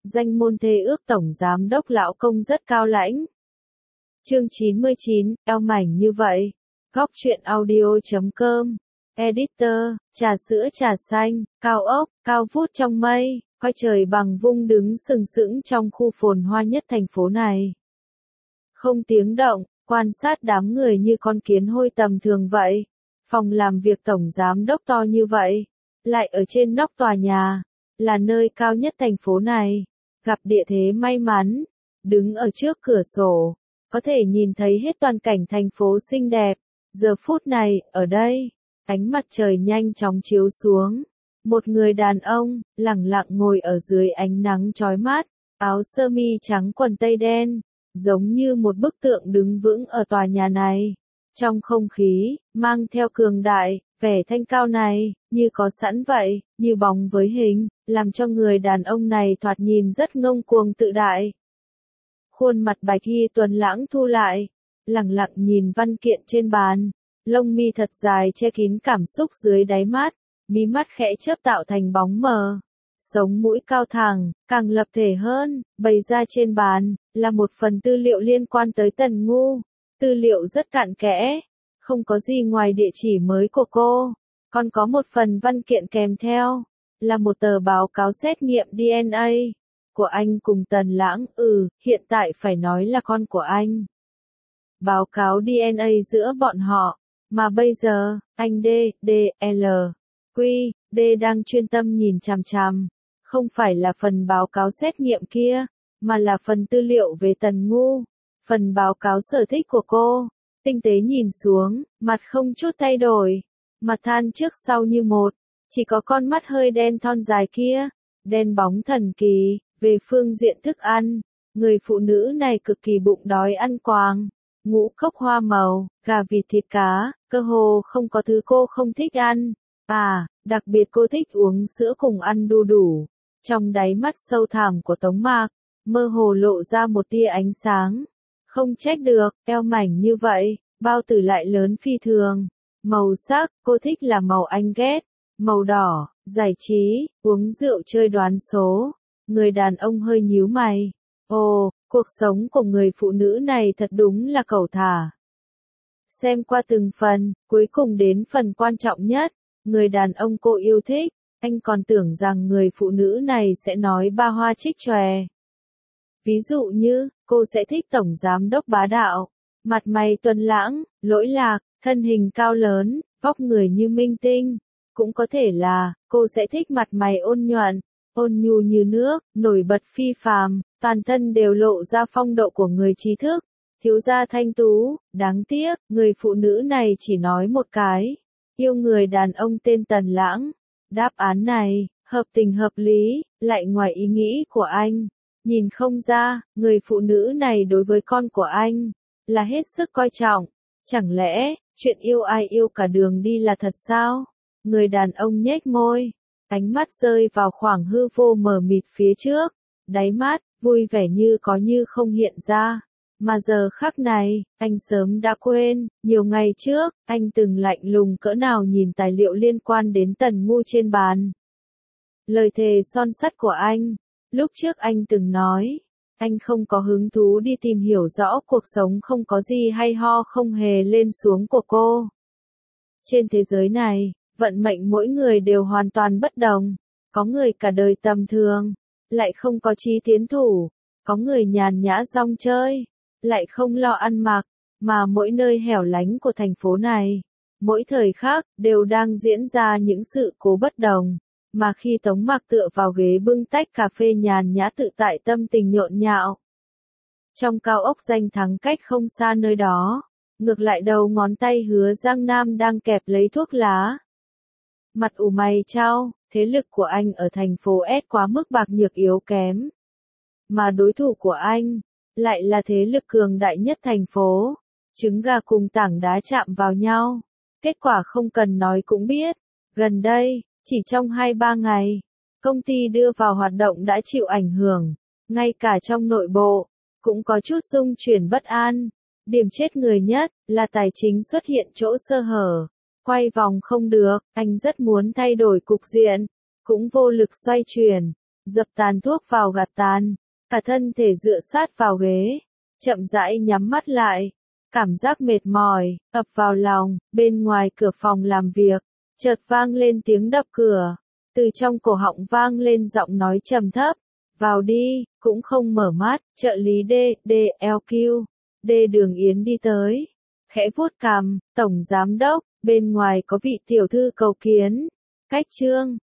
danh môn thê ước tổng giám đốc lão công rất cao lãnh. Chương 99, eo mảnh như vậy. Góc truyện audio.com. Editor, trà sữa trà xanh, cao ốc, cao vút trong mây, coi trời bằng vung đứng sừng sững trong khu phồn hoa nhất thành phố này. Không tiếng động, quan sát đám người như con kiến hôi tầm thường vậy. Phòng làm việc tổng giám đốc to như vậy, lại ở trên nóc tòa nhà, là nơi cao nhất thành phố này. Gặp địa thế may mắn, đứng ở trước cửa sổ, có thể nhìn thấy hết toàn cảnh thành phố xinh đẹp. Giờ phút này, ở đây, ánh mặt trời nhanh chóng chiếu xuống. Một người đàn ông, lẳng lặng ngồi ở dưới ánh nắng chói mát, áo sơ mi trắng quần tây đen, giống như một bức tượng đứng vững ở tòa nhà này. Trong không khí, mang theo cường đại, vẻ thanh cao này, như có sẵn vậy, như bóng với hình, làm cho người đàn ông này thoạt nhìn rất ngông cuồng tự đại. Khuôn mặt Bạch Hy Tuấn lãng thu lại, lẳng lặng nhìn văn kiện trên bàn, lông mi thật dài che kín cảm xúc dưới đáy mắt, mí mắt khẽ chớp tạo thành bóng mờ. Sống mũi cao thẳng, càng lập thể hơn, bày ra trên bàn, là một phần tư liệu liên quan tới Tần Ngu. Tư liệu rất cặn kẽ, không có gì ngoài địa chỉ mới của cô, còn có một phần văn kiện kèm theo, là một tờ báo cáo xét nghiệm DNA của anh cùng Tần Lãng, hiện tại phải nói là con của anh. Báo cáo DNA giữa bọn họ, mà bây giờ, anh D đang chuyên tâm nhìn chằm chằm, không phải là phần báo cáo xét nghiệm kia, mà là phần tư liệu về Tần Ngu, phần báo cáo sở thích của cô. Tinh tế nhìn xuống, mặt không chút thay đổi, mặt than trước sau như một, chỉ có con mắt hơi đen thon dài kia, đen bóng thần kỳ. Về phương diện thức ăn, người phụ nữ này cực kỳ bụng đói ăn quàng, ngũ cốc hoa màu, gà vịt thịt cá, cơ hồ không có thứ cô không thích ăn. Đặc biệt cô thích uống sữa cùng ăn đu đủ. Trong đáy mắt sâu thẳm của Tống Mạc, mơ hồ lộ ra một tia ánh sáng. Không trách được, eo mảnh như vậy, bao tử lại lớn phi thường. Màu sắc, cô thích là màu anh ghét, màu đỏ, giải trí, uống rượu chơi đoán số. Người đàn ông hơi nhíu mày. Cuộc sống của người phụ nữ này thật đúng là cẩu thả. Xem qua từng phần, cuối cùng đến phần quan trọng nhất, người đàn ông cô yêu thích, anh còn tưởng rằng người phụ nữ này sẽ nói ba hoa trích chòe. Ví dụ như, cô sẽ thích tổng giám đốc bá đạo, mặt mày tuấn lãng, lỗi lạc, thân hình cao lớn, vóc người như minh tinh. Cũng có thể là, cô sẽ thích mặt mày ôn nhuận, ôn nhu như nước, nổi bật phi phàm, toàn thân đều lộ ra phong độ của người trí thức, thiếu gia thanh tú. Đáng tiếc, người phụ nữ này chỉ nói một cái, yêu người đàn ông tên Tần Lãng. Đáp án này, hợp tình hợp lý, lại ngoài ý nghĩ của anh. Nhìn không ra, người phụ nữ này đối với con của anh, là hết sức coi trọng. Chẳng lẽ, chuyện yêu ai yêu cả đường đi là thật sao? Người đàn ông nhếch môi, ánh mắt rơi vào khoảng hư vô mờ mịt phía trước, đáy mắt, vui vẻ như có như không hiện ra. Mà giờ khắc này, anh sớm đã quên, nhiều ngày trước, anh từng lạnh lùng cỡ nào nhìn tài liệu liên quan đến Tần Ngu trên bàn. Lời thề son sắt của anh, lúc trước anh từng nói, anh không có hứng thú đi tìm hiểu rõ cuộc sống không có gì hay ho không hề lên xuống của cô. Trên thế giới này, vận mệnh mỗi người đều hoàn toàn bất đồng, có người cả đời tầm thường, lại không có chí tiến thủ, có người nhàn nhã rong chơi, lại không lo ăn mặc, mà mỗi nơi hẻo lánh của thành phố này, mỗi thời khắc, đều đang diễn ra những sự cố bất đồng, mà khi Tống Mạc tựa vào ghế bưng tách cà phê nhàn nhã tự tại tâm tình nhộn nhạo. Trong cao ốc danh thắng cách không xa nơi đó, ngược lại đầu ngón tay Hứa Giang Nam đang kẹp lấy thuốc lá. Mặt ủ mày chau, thế lực của anh ở thành phố S quá mức bạc nhược yếu kém. Mà đối thủ của anh, lại là thế lực cường đại nhất thành phố. Trứng gà cùng tảng đá chạm vào nhau. Kết quả không cần nói cũng biết. Gần đây, chỉ trong 2-3 ngày, công ty đưa vào hoạt động đã chịu ảnh hưởng. Ngay cả trong nội bộ, cũng có chút rung chuyển bất an. Điểm chết người nhất, là tài chính xuất hiện chỗ sơ hở. Quay vòng không được, anh rất muốn thay đổi cục diện, cũng vô lực xoay chuyển. dập tàn thuốc vào gạt tàn, cả thân thể dựa sát vào ghế, chậm rãi nhắm mắt lại. Cảm giác mệt mỏi ập vào lòng. Bên ngoài cửa phòng làm việc, chợt vang lên tiếng đập cửa. Từ trong cổ họng vang lên giọng nói trầm thấp. Vào đi. Cũng không mở mắt. Trợ lý DLQ, Đường Yến đi tới. Khẽ vuốt cằm. Tổng giám đốc, bên ngoài có vị tiểu thư cầu kiến. Cách Trương.